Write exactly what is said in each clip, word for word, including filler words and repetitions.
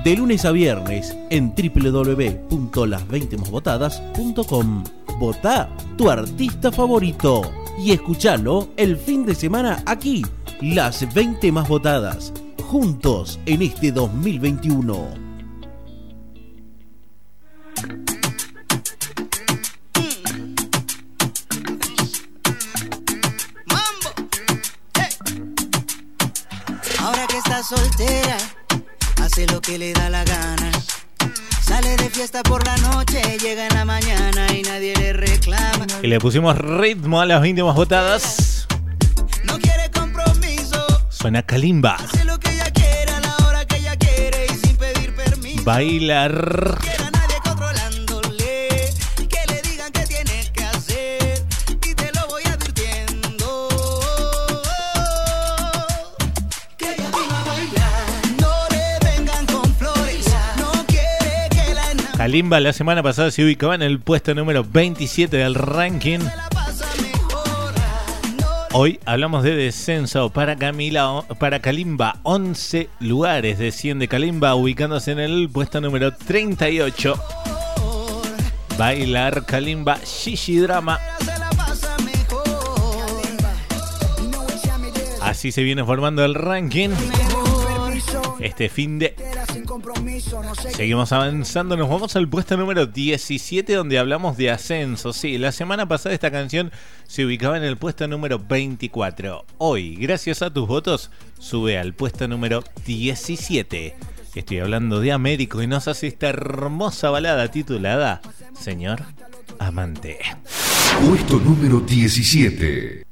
de lunes a viernes en doble u doble u doble u punto las veinte más votadas punto com. Votá tu artista favorito y escuchalo el fin de semana aquí, Las veinte Más Votadas, juntos en este dos mil veintiuno. Ahora que está soltera, hace lo que le da la gana. Sale de fiesta por la noche, llega en la mañana y nadie le reclama. Y le pusimos ritmo a las veinte más votadas. No quiere compromiso. Suena Kalimba. Hace lo que ella quiere a la hora que ella quiere y sin pedir permiso. Bailar. Kalimba la semana pasada se ubicaba en el puesto número veintisiete del ranking. Hoy hablamos de descenso para Camila, para Kalimba. once lugares desciende Kalimba, ubicándose en el puesto número treinta y ocho. Bailar Kalimba, Gigi Drama. Así se viene formando el ranking. Este fin de... Seguimos avanzando, nos vamos al puesto número diecisiete, donde hablamos de ascenso. Sí, la semana pasada esta canción se ubicaba en el puesto número veinticuatro. Hoy, gracias a tus votos, sube al puesto número diecisiete. Estoy hablando de Américo y nos hace esta hermosa balada titulada Señor Amante. Puesto número diecisiete.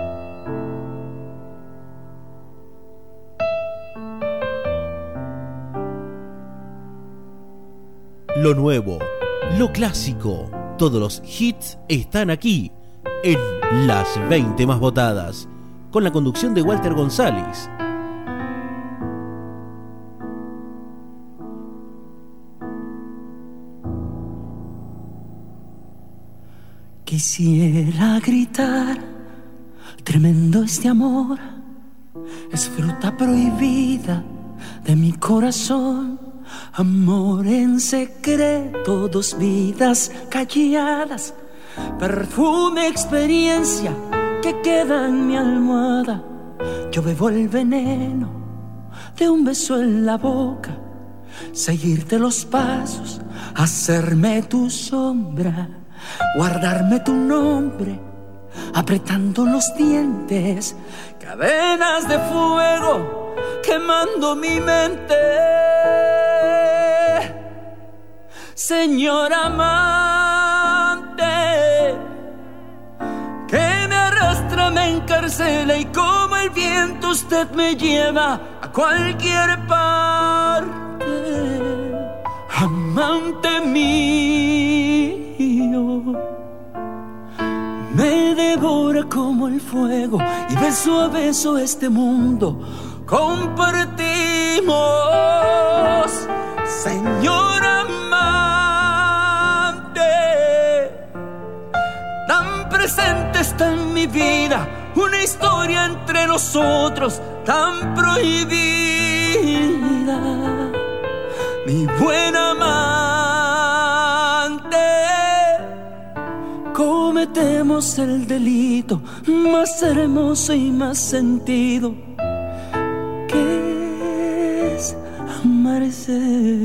Lo nuevo, lo clásico, todos los hits están aquí, en Las veinte Más Votadas, con la conducción de Walter González. Quisiera gritar, tremendo este amor, es fruta prohibida de mi corazón. Amor en secreto, dos vidas calladas, perfume, experiencia que queda en mi almohada. Yo bebo el veneno de un beso en la boca, seguirte los pasos, hacerme tu sombra, guardarme tu nombre, apretando los dientes, cadenas de fuego quemando mi mente. Señor amante, que me arrastra, me encarcela y como el viento usted me lleva a cualquier parte. Amante mío, me devora como el fuego y beso a beso este mundo compartimos. Señor amante, tan presente está en mi vida una historia entre nosotros tan prohibida. Mi buen amante, cometemos el delito más hermoso y más sentido, que es amarse.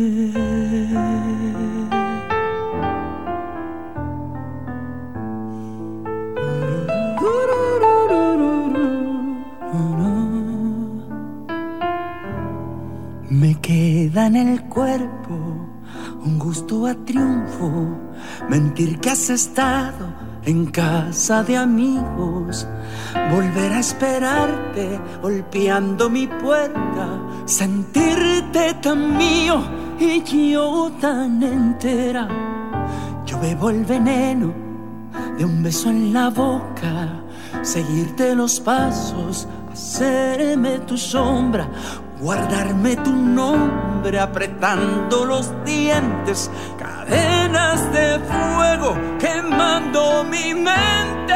Me queda en el cuerpo un gusto a triunfo, mentir que has estado en casa de amigos, volver a esperarte golpeando mi puerta, sentirte tan mío y yo tan entera. Yo bebo el veneno de un beso en la boca, seguirte los pasos, hacerme tu sombra, guardarme tu nombre, apretando los dientes, cadenas de fuego quemando mi mente.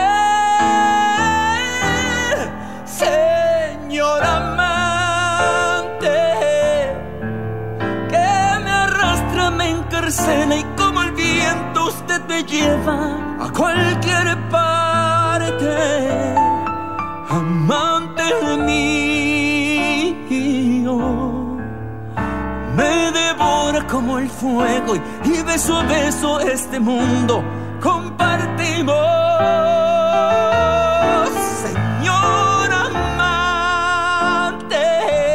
Señor amante, que Marcela, y como el viento usted me lleva a cualquier parte, amante mío. Me devora como el fuego y beso a beso este mundo compartimos. Señor amante,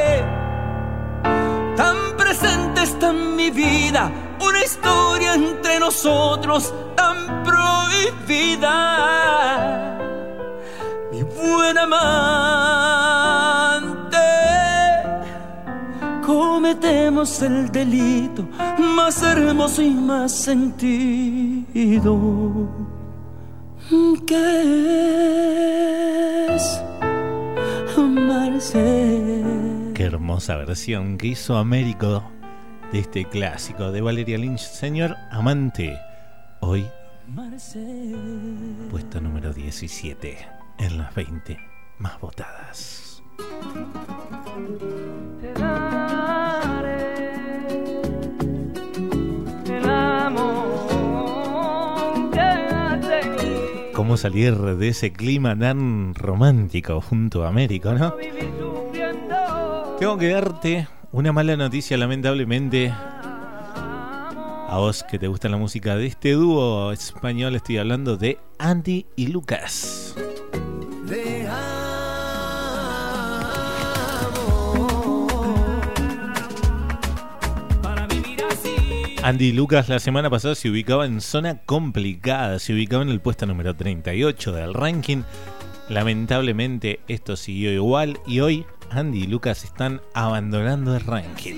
tan presente está en mi vida una historia entre nosotros tan prohibida. Mi buen amante, cometemos el delito más hermoso y más sentido, que es amarse. Qué hermosa versión que hizo Américo de este clásico de Valeria Lynch, Señor Amante. Hoy, puesto número diecisiete en las veinte más votadas. Te daré el amor, quédate. ¿Cómo salir de ese clima tan romántico junto a Américo, no? Tengo que darte una mala noticia, lamentablemente. A vos que te gusta la música de este dúo español, estoy hablando de Andy y Lucas. Andy y Lucas la semana pasada se ubicaba en zona complicada, se ubicaba en el puesto número treinta y ocho del ranking. Lamentablemente esto siguió igual y hoy Andy y Lucas están abandonando el ranking.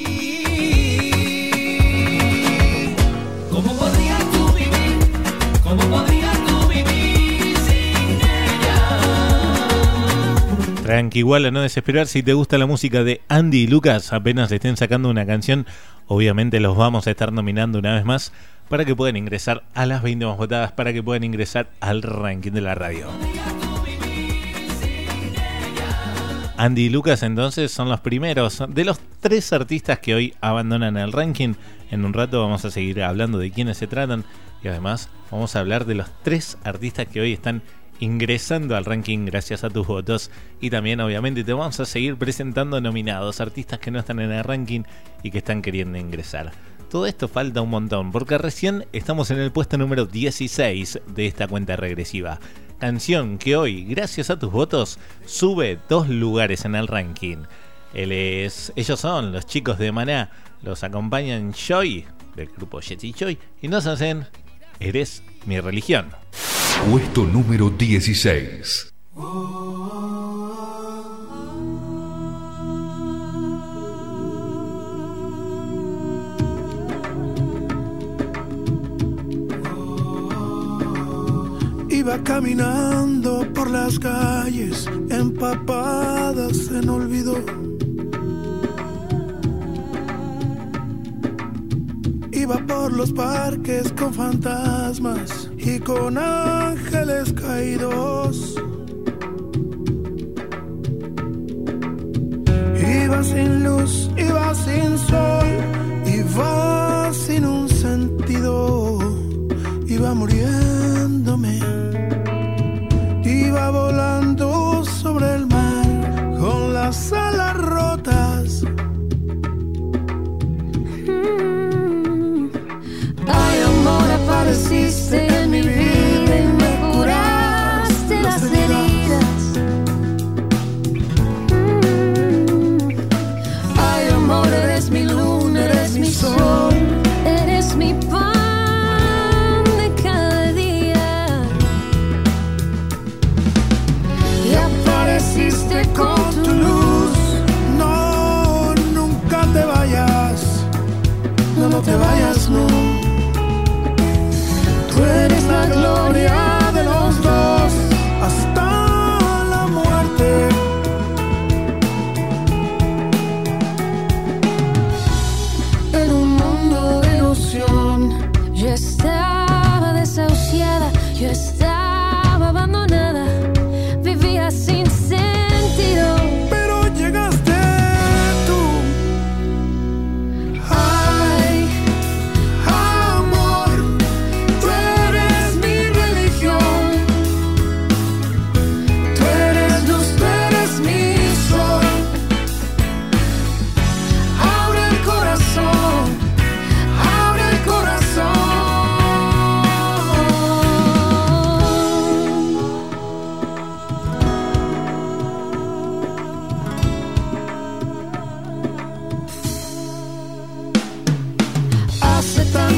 ¿Cómo podrías tú vivir? ¿Cómo podrías tú vivir sin ella? Tranqui, igual a no desesperar. Si te gusta la música de Andy y Lucas, apenas estén sacando una canción, obviamente los vamos a estar nominando una vez más para que puedan ingresar a las veinte más votadas, para que puedan ingresar al ranking de la radio. Andy y Lucas entonces son los primeros de los tres artistas que hoy abandonan el ranking. En un rato vamos a seguir hablando de quiénes se tratan y además vamos a hablar de los tres artistas que hoy están ingresando al ranking gracias a tus votos, y también obviamente te vamos a seguir presentando nominados, artistas que no están en el ranking y que están queriendo ingresar. Todo esto falta un montón porque recién estamos en el puesto número dieciséis de esta cuenta regresiva. Canción que hoy, gracias a tus votos, sube dos lugares en el ranking. Él es, ellos son los chicos de Maná, los acompañan Joy, del grupo Jetty Joy, y nos hacen Eres mi religión. Puesto número dieciséis. Iba caminando por las calles empapadas en olvido. Iba por los parques con fantasmas y con ángeles caídos. Iba sin luz, iba sin sol, iba sin un sentido. Iba muriéndome, iba volando sobre el mar con las alas rotas. Ay, amor, apareciste en mi vida y me curaste las heridas. Ay, amor, eres mi luna, eres mi sol, eres mi pan de cada día. Y apareciste con tu luz. No, nunca te vayas, no, no te vayas, no. Tú eres la gloria de los dos hasta la muerte. En un mundo de ilusión, yo estaba desahuciada, yo estaba abandonada, vivía sin sentido. Pero llegaste tú. Ay,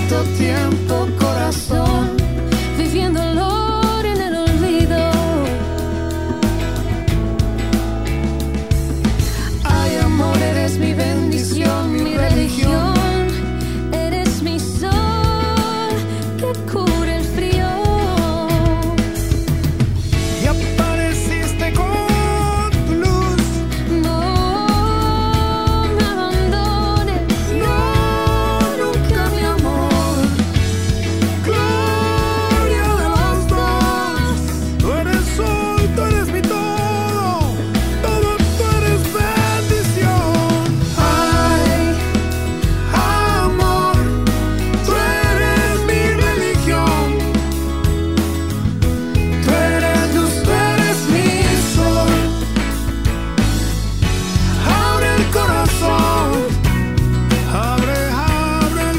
tanto tiempo, corazón, viviendo el dolor en el olvido. Ay, amor, eres mi bendición, mi religión. Eres mi sol que cura el frío. Y apareciste con tu luz. No me abandones, no, nunca, mi amor. Gloria de los dos. Tú eres sol, tú eres mi todo. Todo tú eres bendición. Ay, amor, tú eres mi religión. Tú eres luz, tú eres mi sol. Abre el corazón. Abre, abre el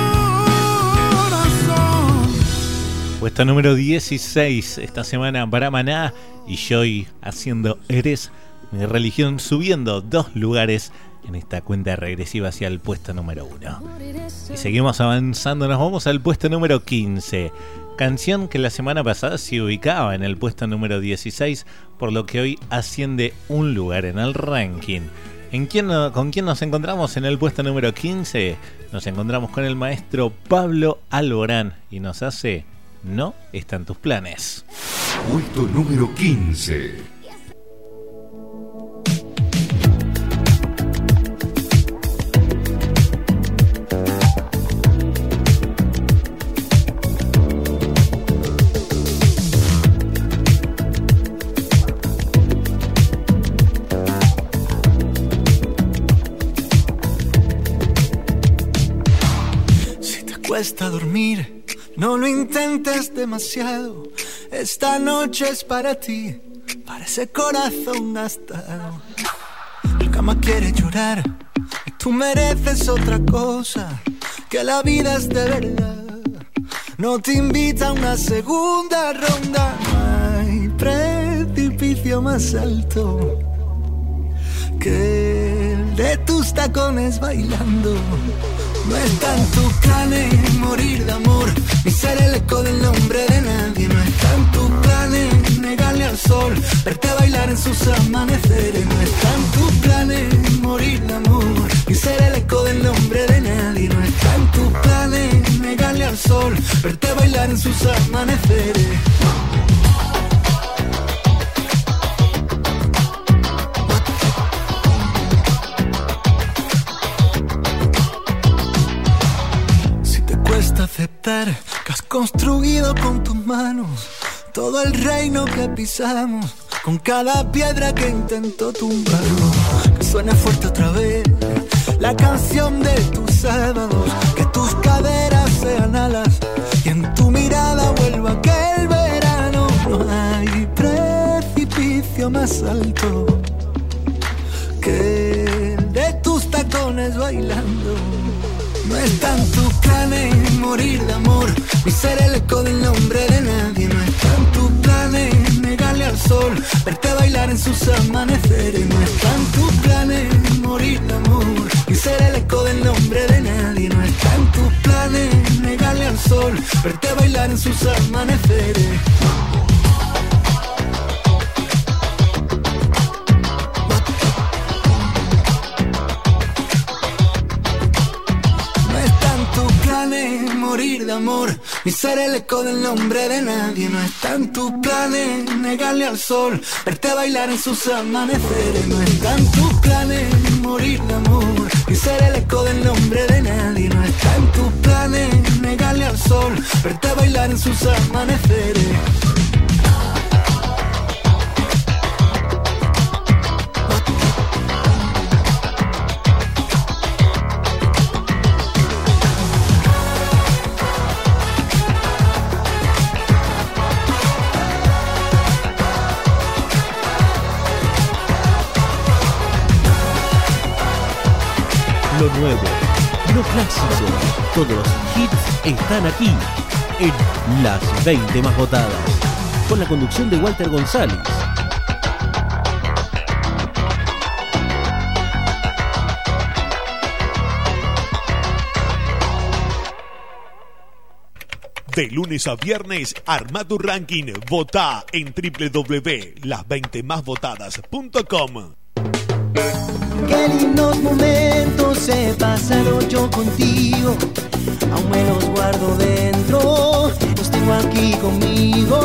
corazón. Puesto número dieciséis esta semana para Maná y Joy haciendo Eres mi religión, subiendo dos lugares en esta cuenta regresiva hacia el puesto número uno. Y seguimos avanzando, nos vamos al puesto número quince. Canción que la semana pasada se ubicaba en el puesto número dieciséis, por lo que hoy asciende un lugar en el ranking. ¿En quién, no- ¿Con quién nos encontramos en el puesto número quince? Nos encontramos con el maestro Pablo Alborán y nos hace No están tus planes. Puesto número quince. Si te cuesta dormir, no lo intentes demasiado. Esta noche es para ti, para ese corazón gastado. La cama quiere llorar y tú mereces otra cosa, que la vida es de verdad. No te invita a una segunda ronda. No hay precipicio más alto que el de tus tacones bailando. No está en tus planes morir de amor, ni ser el eco del nombre de nadie. No está en tus planes negarle al sol, verte bailar en sus amaneceres. No está en tus planes morir de amor, ni ser el eco del nombre de nadie. No está en tus planes negarle al sol, verte bailar en sus amaneceres. Cuesta aceptar que has construido con tus manos todo el reino que pisamos, con cada piedra que intentó tumbarlo. Que suene fuerte otra vez la canción de tus sábados, que tus caderas sean alas y en tu mirada vuelva aquel verano. No hay precipicio más alto que el de tus tacones bailando. No está en tus planes morir de amor, ni ser el eco del nombre de nadie. No está en tus planes negarle al sol, verte bailar en sus amaneceres. No está en tus planes morir de amor, ni ser el eco del nombre de nadie. No está en tus planes negarle al sol, verte bailar en sus amaneceres. Morir de amor, ni ser el eco del nombre de nadie. No está en tus planes negarle al sol, verte bailar en sus amaneceres. No está en tus planes morir de amor, ni ser el eco del nombre de nadie. No está en tus planes negarle al sol, verte bailar en sus amaneceres. Lo nuevo, lo clásico, todos los hits están aquí en Las veinte Más Votadas, con la conducción de Walter González. De lunes a viernes, arma tu ranking. Vota en doble u doble u doble u punto las veinte más votadas punto com. Qué lindos momentos he pasado yo contigo. Aún me los guardo dentro, los tengo aquí conmigo.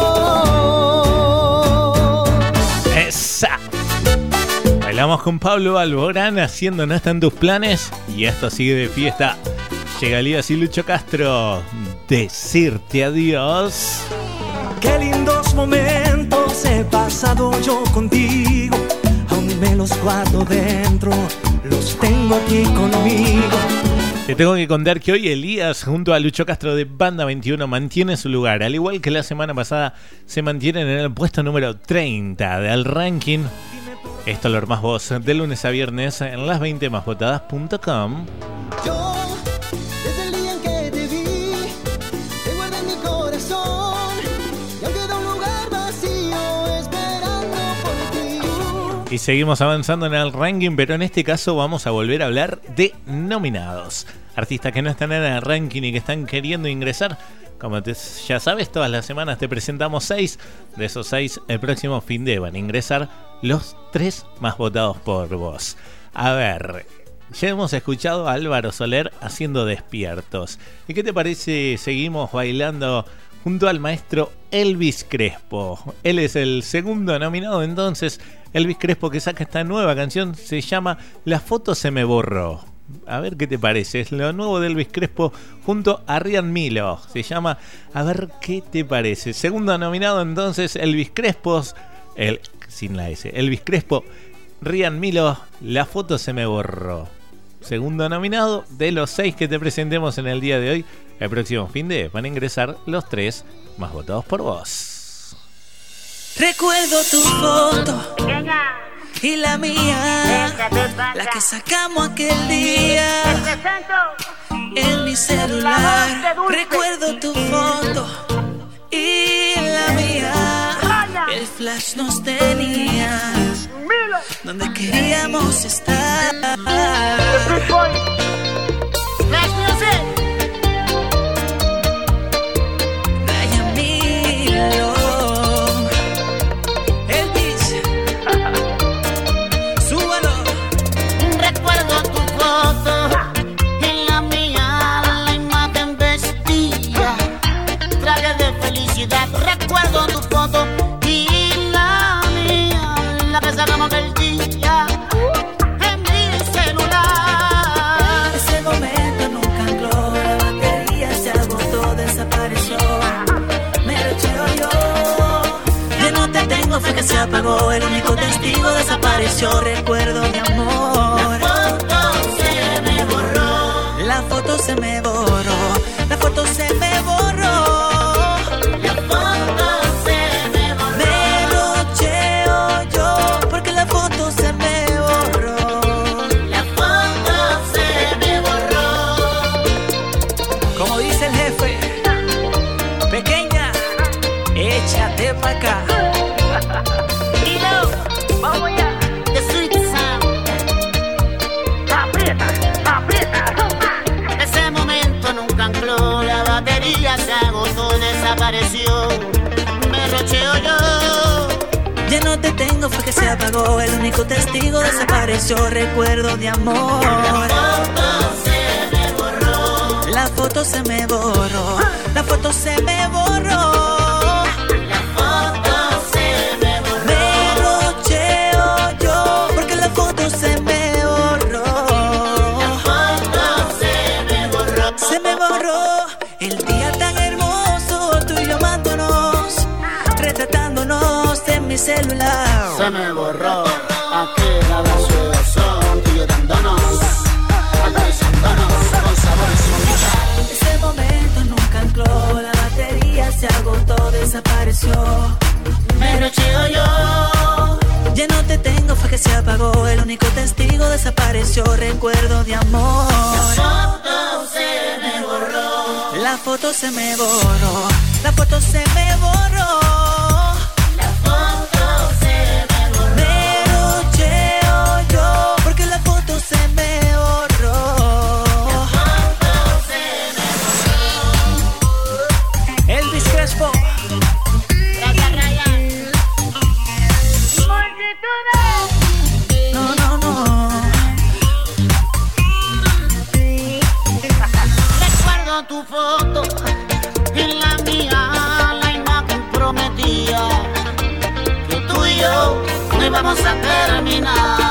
¡Esa! Bailamos con Pablo Alborán haciendo No están tus planes. Y esto sigue de fiesta. Llega Elías y Lucho Castro. Decirte adiós. Qué lindos momentos he pasado yo contigo. Aún me los guardo dentro, los tengo aquí conmigo. Te tengo que contar que hoy Elías junto a Lucho Castro de Banda veintiuno mantiene su lugar. Al igual que la semana pasada, se mantienen en el puesto número treinta del ranking. Esto lo más vos de lunes a viernes en las veinte más votadas punto com. Yo, desde el día en que te vi, te guardé en mi corazón. Y aún queda un lugar vacío esperando por ti. Y seguimos avanzando en el ranking, pero en este caso vamos a volver a hablar de nominados. Artistas que no están en el ranking y que están queriendo ingresar. Como te, ya sabes, todas las semanas te presentamos seis. De esos seis, el próximo fin de van a ingresar los tres más votados por vos. A ver, ya hemos escuchado a Álvaro Soler haciendo Despiertos. ¿Y qué te parece? Seguimos bailando junto al maestro Elvis Crespo. Él es el segundo nominado, entonces. Elvis Crespo, que saca esta nueva canción, se llama La foto se me borró. A ver qué te parece. Es lo nuevo de Elvis Crespo junto a Rian Milo. Se llama A ver qué te parece. Segundo nominado entonces Elvis Crespo. El, sin la S. Elvis Crespo, Rian Milo, La foto se me borró. Segundo nominado de los seis que te presentemos en el día de hoy. El próximo fin de van a ingresar los tres más votados por vos. Recuerdo tu foto y la mía, la que sacamos aquel día en mi celular. Recuerdo tu foto y la mía, el flash nos tenía donde queríamos estar. Rian Milo, recuerdo tu foto y la mía, la que sacamos aquel día en mi celular. Ese momento nunca ancló, la batería se agotó, desapareció. Me recheo yo, ya no te tengo, fue que se apagó. El único testigo desapareció, recuerdo mi amor. La foto se me borró, la foto se me borró, la foto se me borró. Pa' acá. Y no, vamos ya. The Sweet Sound. Aprieta, aprieta. Ese momento nunca ancló, la batería se agotó, desapareció. Me rocheo yo. Ya no te tengo, fue que se apagó. El único testigo desapareció, recuerdo de amor. La foto se me borró, la foto se me borró, la foto se me borró. Se me borró, la foto se me borró, se me borró el día tan hermoso, tú y yo amándonos, retratándonos en mi celular. Se me borró aquel abrazo de son, tú y yo dándonos, acariciándonos con sabores y mucha. Ese momento nunca ancló, la batería se agotó, desapareció. Me rocheo yo. Ya no te tengo, fue que se apagó. El único testigo desapareció, recuerdo de amor. La foto se me borró, la foto se me borró, la foto se me borró. La foto se me borró. Me rocheo yo, porque la foto se me borró. La foto se me borró. tu foto y la mía, la imagen prometía que tú y yo no íbamos a terminar.